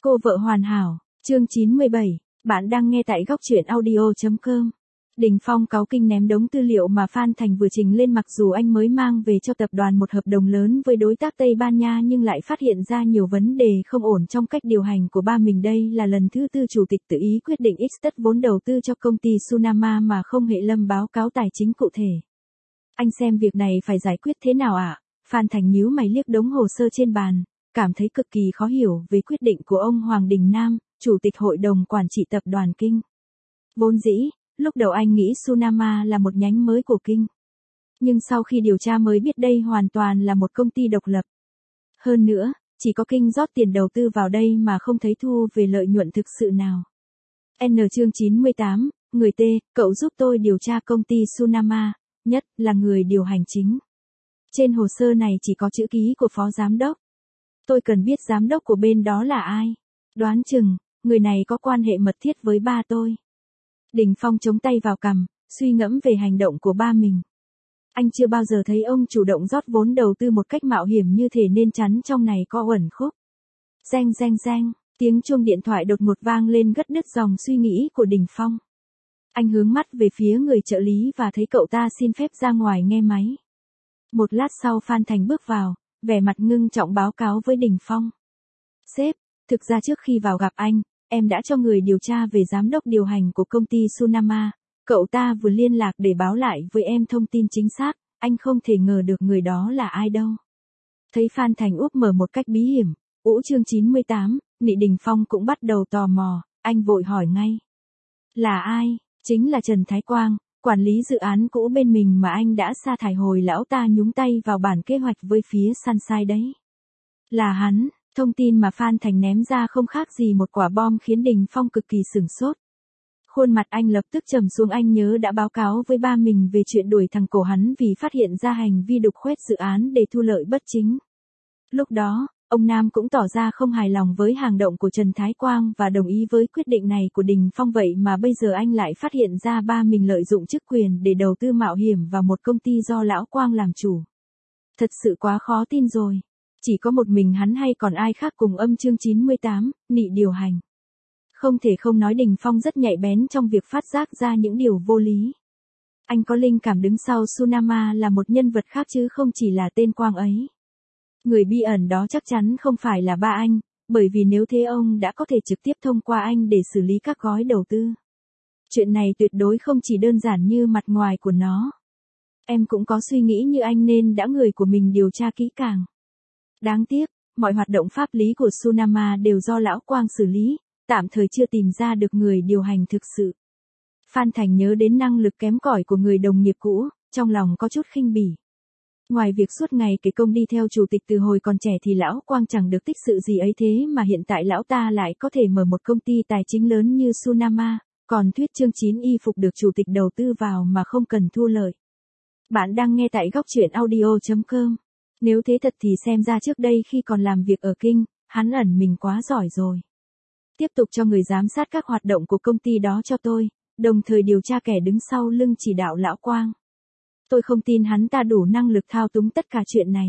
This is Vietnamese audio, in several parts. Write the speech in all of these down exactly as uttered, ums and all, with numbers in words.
Cô vợ hoàn hảo, chương chín mươi bảy, bạn đang nghe tại góc truyện audio chấm com. Đình Phong cáu kinh ném đống tư liệu mà Phan Thành vừa trình lên, mặc dù anh mới mang về cho tập đoàn một hợp đồng lớn với đối tác Tây Ban Nha nhưng lại phát hiện ra nhiều vấn đề không ổn trong cách điều hành của ba mình. Đây là lần thứ tư chủ tịch tự ý quyết định x tất vốn đầu tư cho công ty Sunama mà không hệ lâm báo cáo tài chính cụ thể. Anh xem việc này phải giải quyết thế nào ạ? À? Phan Thành nhíu mày liếc đống hồ sơ trên bàn, cảm thấy cực kỳ khó hiểu về quyết định của ông Hoàng Đình Nam, chủ tịch hội đồng quản trị tập đoàn Kinh. Vốn dĩ, lúc đầu anh nghĩ Sunama là một nhánh mới của Kinh. Nhưng sau khi điều tra mới biết đây hoàn toàn là một công ty độc lập. Hơn nữa, chỉ có Kinh rót tiền đầu tư vào đây mà không thấy thu về lợi nhuận thực sự nào. N chương chín mươi tám, người T, cậu giúp tôi điều tra công ty Sunama, nhất là người điều hành chính. Trên hồ sơ này chỉ có chữ ký của phó giám đốc. Tôi cần biết giám đốc của bên đó là ai. Đoán chừng, người này có quan hệ mật thiết với ba tôi. Đình Phong chống tay vào cằm, suy ngẫm về hành động của ba mình. Anh chưa bao giờ thấy ông chủ động rót vốn đầu tư một cách mạo hiểm như thế nên chắn trong này có uẩn khúc. Reng reng reng, tiếng chuông điện thoại đột ngột vang lên cắt đứt dòng suy nghĩ của Đình Phong. Anh hướng mắt về phía người trợ lý và thấy cậu ta xin phép ra ngoài nghe máy. Một lát sau Phan Thành bước vào, vẻ mặt ngưng trọng báo cáo với Đình Phong. Sếp, thực ra trước khi vào gặp anh, em đã cho người điều tra về giám đốc điều hành của công ty Sunama. Cậu ta vừa liên lạc để báo lại với em thông tin chính xác, anh không thể ngờ được người đó là ai đâu. Thấy Phan Thành úp mở một cách bí hiểm, ũ chương chín mươi tám, Nị Đình Phong cũng bắt đầu tò mò, anh vội hỏi ngay. Là ai? Chính là Trần Thái Quang, quản lý dự án cũ bên mình mà anh đã sa thải hồi lão ta nhúng tay vào bản kế hoạch với phía Sunshine đấy. Là hắn. Thông tin mà Phan Thành ném ra không khác gì một quả bom khiến Đình Phong cực kỳ sửng sốt. Khuôn mặt anh lập tức trầm xuống, anh nhớ đã báo cáo với ba mình về chuyện đuổi thằng cổ hắn vì phát hiện ra hành vi đục khoét dự án để thu lợi bất chính. Lúc đó, ông Nam cũng tỏ ra không hài lòng với hành động của Trần Thái Quang và đồng ý với quyết định này của Đình Phong, vậy mà bây giờ anh lại phát hiện ra ba mình lợi dụng chức quyền để đầu tư mạo hiểm vào một công ty do lão Quang làm chủ. Thật sự quá khó tin rồi. Chỉ có một mình hắn hay còn ai khác cùng âm chương chín mươi tám, Nị điều hành. Không thể không nói Đình Phong rất nhạy bén trong việc phát giác ra những điều vô lý. Anh có linh cảm đứng sau Sunama là một nhân vật khác chứ không chỉ là tên Quang ấy. Người bí ẩn đó chắc chắn không phải là ba anh, bởi vì nếu thế ông đã có thể trực tiếp thông qua anh để xử lý các gói đầu tư. Chuyện này tuyệt đối không chỉ đơn giản như mặt ngoài của nó. Em cũng có suy nghĩ như anh nên đã người của mình điều tra kỹ càng. Đáng tiếc, mọi hoạt động pháp lý của Sunama đều do lão Quang xử lý, tạm thời chưa tìm ra được người điều hành thực sự. Phan Thành nhớ đến năng lực kém cỏi của người đồng nghiệp cũ, trong lòng có chút khinh bỉ. Ngoài việc suốt ngày kể công đi theo chủ tịch từ hồi còn trẻ thì lão Quang chẳng được tích sự gì ấy, thế mà hiện tại lão ta lại có thể mở một công ty tài chính lớn như Sunama, còn thuyết chương chín y phục được chủ tịch đầu tư vào mà không cần thu lợi. Bạn đang nghe tại góc truyện audio chấm com. Nếu thế thật thì xem ra trước đây khi còn làm việc ở Kinh, hắn ẩn mình quá giỏi rồi. Tiếp tục cho người giám sát các hoạt động của công ty đó cho tôi, đồng thời điều tra kẻ đứng sau lưng chỉ đạo lão Quang. Tôi không tin hắn ta đủ năng lực thao túng tất cả chuyện này.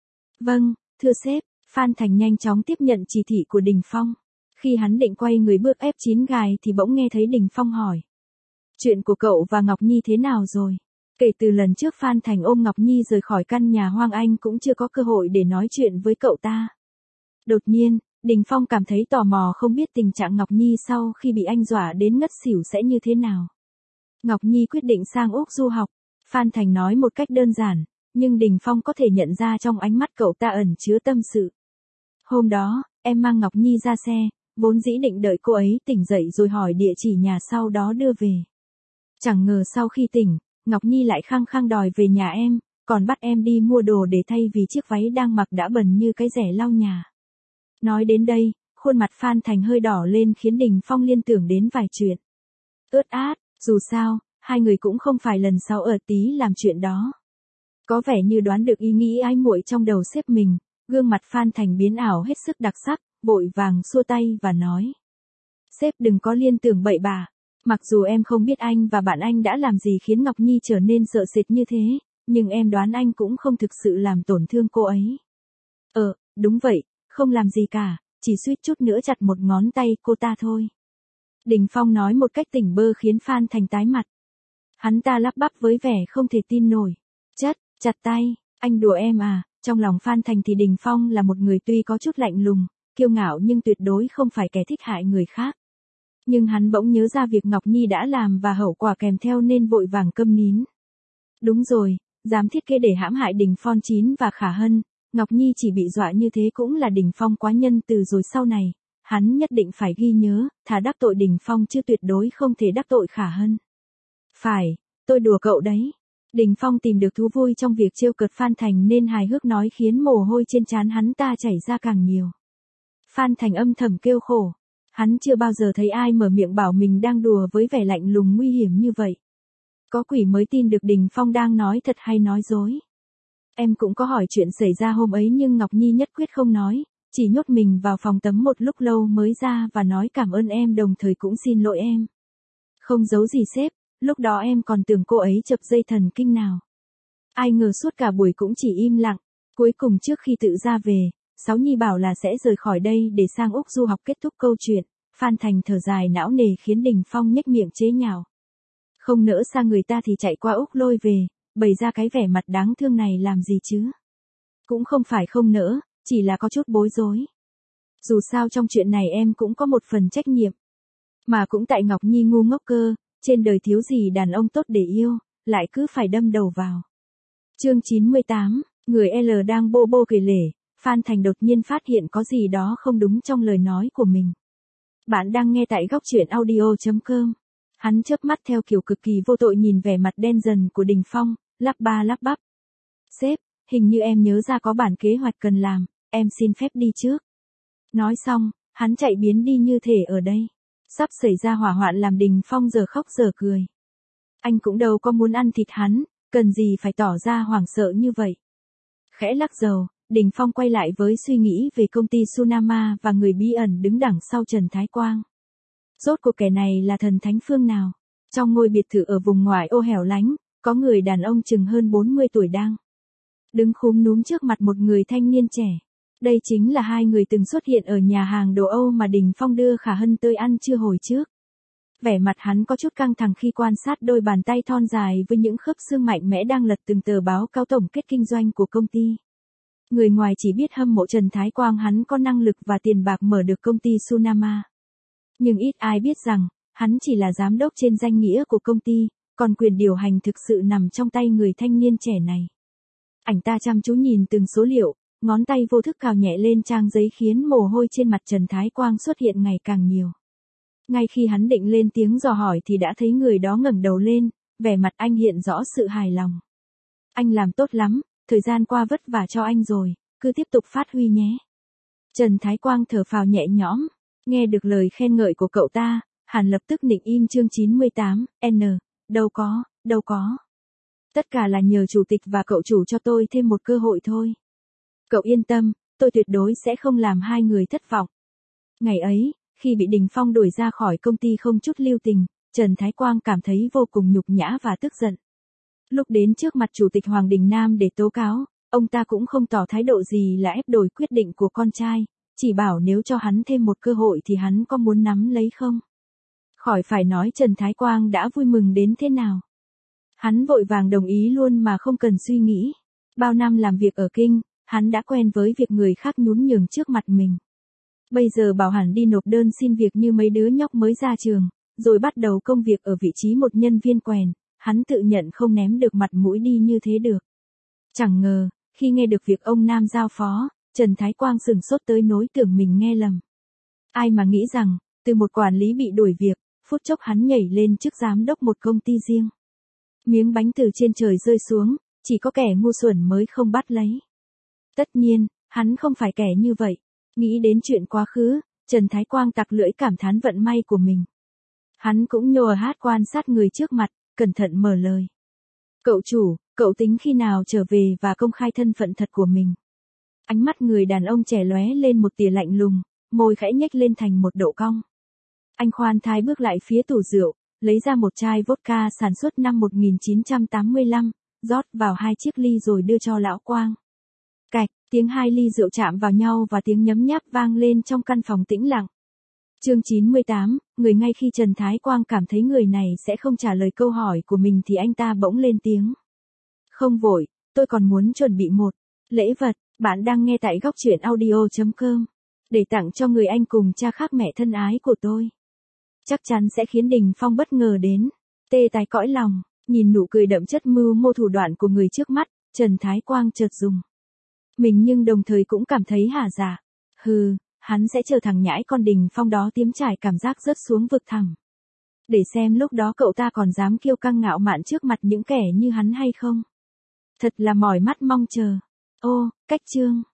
Vâng, thưa sếp, Phan Thành nhanh chóng tiếp nhận chỉ thị của Đình Phong. Khi hắn định quay người bước ép chín gài thì bỗng nghe thấy Đình Phong hỏi. Chuyện của cậu và Ngọc Nhi thế nào rồi? Kể từ lần trước Phan Thành ôm Ngọc Nhi rời khỏi căn nhà hoang, anh cũng chưa có cơ hội để nói chuyện với cậu ta. Đột nhiên, Đình Phong cảm thấy tò mò không biết tình trạng Ngọc Nhi sau khi bị anh dọa đến ngất xỉu sẽ như thế nào. Ngọc Nhi quyết định sang Úc du học. Phan Thành nói một cách đơn giản, nhưng Đình Phong có thể nhận ra trong ánh mắt cậu ta ẩn chứa tâm sự. Hôm đó, em mang Ngọc Nhi ra xe, vốn dĩ định đợi cô ấy tỉnh dậy rồi hỏi địa chỉ nhà sau đó đưa về. Chẳng ngờ sau khi tỉnh, Ngọc Nhi lại khăng khăng đòi về nhà em, còn bắt em đi mua đồ để thay vì chiếc váy đang mặc đã bẩn như cái rẻ lau nhà. Nói đến đây, khuôn mặt Phan Thành hơi đỏ lên khiến Đình Phong liên tưởng đến vài chuyện. Ướt át, dù sao, hai người cũng không phải lần sau ở tí làm chuyện đó. Có vẻ như đoán được ý nghĩ ái muội trong đầu sếp mình, gương mặt Phan Thành biến ảo hết sức đặc sắc, vội vàng xua tay và nói. Sếp đừng có liên tưởng bậy bạ. Mặc dù em không biết anh và bạn anh đã làm gì khiến Ngọc Nhi trở nên sợ sệt như thế, nhưng em đoán anh cũng không thực sự làm tổn thương cô ấy. Ờ, đúng vậy, không làm gì cả, chỉ suýt chút nữa chặt một ngón tay cô ta thôi. Đình Phong nói một cách tỉnh bơ khiến Phan Thành tái mặt. Hắn ta lắp bắp với vẻ không thể tin nổi. Chất, chặt tay, anh đùa em à? Trong lòng Phan Thành thì Đình Phong là một người tuy có chút lạnh lùng, kiêu ngạo nhưng tuyệt đối không phải kẻ thích hại người khác. Nhưng hắn bỗng nhớ ra việc Ngọc Nhi đã làm và hậu quả kèm theo nên vội vàng câm nín. Đúng rồi, dám thiết kế để hãm hại Đình Phong Chín và Khả Hân, Ngọc Nhi chỉ bị dọa như thế cũng là Đình Phong quá nhân từ rồi sau này, hắn nhất định phải ghi nhớ, thà đắc tội Đình Phong chứ tuyệt đối không thể đắc tội Khả Hân. Phải, tôi đùa cậu đấy. Đình Phong tìm được thú vui trong việc trêu cợt Phan Thành nên hài hước nói khiến mồ hôi trên trán hắn ta chảy ra càng nhiều. Phan Thành âm thầm kêu khổ. Hắn chưa bao giờ thấy ai mở miệng bảo mình đang đùa với vẻ lạnh lùng nguy hiểm như vậy. Có quỷ mới tin được Đình Phong đang nói thật hay nói dối. Em cũng có hỏi chuyện xảy ra hôm ấy nhưng Ngọc Nhi nhất quyết không nói, chỉ nhốt mình vào phòng tắm một lúc lâu mới ra và nói cảm ơn em đồng thời cũng xin lỗi em. Không giấu gì sếp, lúc đó em còn tưởng cô ấy chập dây thần kinh nào. Ai ngờ suốt cả buổi cũng chỉ im lặng, cuối cùng trước khi tự ra về, Sáu Nhi bảo là sẽ rời khỏi đây để sang Úc du học kết thúc câu chuyện, Phan Thành thở dài não nề khiến Đình Phong nhếch miệng chế nhạo. Không nỡ xa người ta thì chạy qua Úc lôi về, bày ra cái vẻ mặt đáng thương này làm gì chứ? Cũng không phải không nỡ, chỉ là có chút bối rối. Dù sao trong chuyện này em cũng có một phần trách nhiệm. Mà cũng tại Ngọc Nhi ngu ngốc cơ, trên đời thiếu gì đàn ông tốt để yêu, lại cứ phải đâm đầu vào. Chương chín mươi tám, người L đang bô bô kể lể, Phan Thành đột nhiên phát hiện có gì đó không đúng trong lời nói của mình. Bạn đang nghe tại góc truyện audio chấm com. Hắn chớp mắt theo kiểu cực kỳ vô tội nhìn vẻ mặt đen dần của Đình Phong, lắp ba lắp bắp. Sếp, hình như em nhớ ra có bản kế hoạch cần làm, em xin phép đi trước. Nói xong, hắn chạy biến đi như thể ở đây. Sắp xảy ra hỏa hoạn làm Đình Phong giờ khóc giờ cười. Anh cũng đâu có muốn ăn thịt hắn, cần gì phải tỏ ra hoảng sợ như vậy. Khẽ lắc đầu, Đình Phong quay lại với suy nghĩ về công ty Sunama và người bí ẩn đứng đằng sau Trần Thái Quang. Rốt cuộc kẻ này là thần thánh phương nào? Trong ngôi biệt thự ở vùng ngoại ô hẻo lánh, có người đàn ông chừng hơn bốn mươi tuổi đang đứng khúm núm trước mặt một người thanh niên trẻ. Đây chính là hai người từng xuất hiện ở nhà hàng đồ Âu mà Đình Phong đưa Khả Hân tới ăn trưa hồi trước. Vẻ mặt hắn có chút căng thẳng khi quan sát đôi bàn tay thon dài với những khớp xương mạnh mẽ đang lật từng tờ báo cáo tổng kết kinh doanh của công ty. Người ngoài chỉ biết hâm mộ Trần Thái Quang hắn có năng lực và tiền bạc mở được công ty Sunama. Nhưng ít ai biết rằng, hắn chỉ là giám đốc trên danh nghĩa của công ty, còn quyền điều hành thực sự nằm trong tay người thanh niên trẻ này. Ảnh ta chăm chú nhìn từng số liệu, ngón tay vô thức cào nhẹ lên trang giấy khiến mồ hôi trên mặt Trần Thái Quang xuất hiện ngày càng nhiều. Ngay khi hắn định lên tiếng dò hỏi thì đã thấy người đó ngẩng đầu lên, vẻ mặt anh hiện rõ sự hài lòng. Anh làm tốt lắm, thời gian qua vất vả cho anh rồi, cứ tiếp tục phát huy nhé. Trần Thái Quang thở phào nhẹ nhõm, nghe được lời khen ngợi của cậu ta, hắn lập tức nịnh im. Chương chín mươi tám, N, đâu có, đâu có. Tất cả là nhờ chủ tịch và cậu chủ cho tôi thêm một cơ hội thôi. Cậu yên tâm, tôi tuyệt đối sẽ không làm hai người thất vọng. Ngày ấy, khi bị Đình Phong đuổi ra khỏi công ty không chút lưu tình, Trần Thái Quang cảm thấy vô cùng nhục nhã và tức giận. Lúc đến trước mặt Chủ tịch Hoàng Đình Nam để tố cáo, ông ta cũng không tỏ thái độ gì là ép đổi quyết định của con trai, chỉ bảo nếu cho hắn thêm một cơ hội thì hắn có muốn nắm lấy không. Khỏi phải nói Trần Thái Quang đã vui mừng đến thế nào. Hắn vội vàng đồng ý luôn mà không cần suy nghĩ. Bao năm làm việc ở Kinh, hắn đã quen với việc người khác nhún nhường trước mặt mình. Bây giờ bảo hắn đi nộp đơn xin việc như mấy đứa nhóc mới ra trường, rồi bắt đầu công việc ở vị trí một nhân viên quèn, hắn tự nhận không ném được mặt mũi đi như thế được. Chẳng ngờ, khi nghe được việc ông Nam giao phó, Trần Thái Quang sửng sốt tới nỗi tưởng mình nghe lầm. Ai mà nghĩ rằng, từ một quản lý bị đuổi việc, phút chốc hắn nhảy lên chức giám đốc một công ty riêng. Miếng bánh từ trên trời rơi xuống, chỉ có kẻ ngu xuẩn mới không bắt lấy. Tất nhiên, hắn không phải kẻ như vậy. Nghĩ đến chuyện quá khứ, Trần Thái Quang tặc lưỡi cảm thán vận may của mình. Hắn cũng nhồi hát quan sát người trước mặt, cẩn thận mở lời. Cậu chủ, cậu tính khi nào trở về và công khai thân phận thật của mình? Ánh mắt người đàn ông trẻ lóe lên một tia lạnh lùng, môi khẽ nhếch lên thành một độ cong. Anh khoan thai bước lại phía tủ rượu, lấy ra một chai vodka sản xuất năm một nghìn chín trăm tám mươi lăm, rót vào hai chiếc ly rồi đưa cho lão Quang. Cạch, Tiếng hai ly rượu chạm vào nhau và tiếng nhấm nháp vang lên trong căn phòng tĩnh lặng. Chương chín mươi tám, người ngay khi Trần Thái Quang cảm thấy người này sẽ không trả lời câu hỏi của mình thì anh ta bỗng lên tiếng. Không vội, tôi còn muốn chuẩn bị một lễ vật. Bạn đang nghe tại góc truyện audio chấm com. Để tặng cho người anh cùng cha khác mẹ thân ái của tôi. Chắc chắn sẽ khiến Đình Phong bất ngờ đến tê tái cõi lòng. Nhìn nụ cười đậm chất mưu mô thủ đoạn của người trước mắt, Trần Thái Quang chợt dùng mình nhưng đồng thời cũng cảm thấy hả dạ. Hừ, hắn sẽ chờ thằng nhãi con Đình Phong đó tiếm trải cảm giác rớt xuống vực thẳm. Để xem lúc đó cậu ta còn dám kiêu căng ngạo mạn trước mặt những kẻ như hắn hay không. Thật là mỏi mắt mong chờ. Ô, cách chương.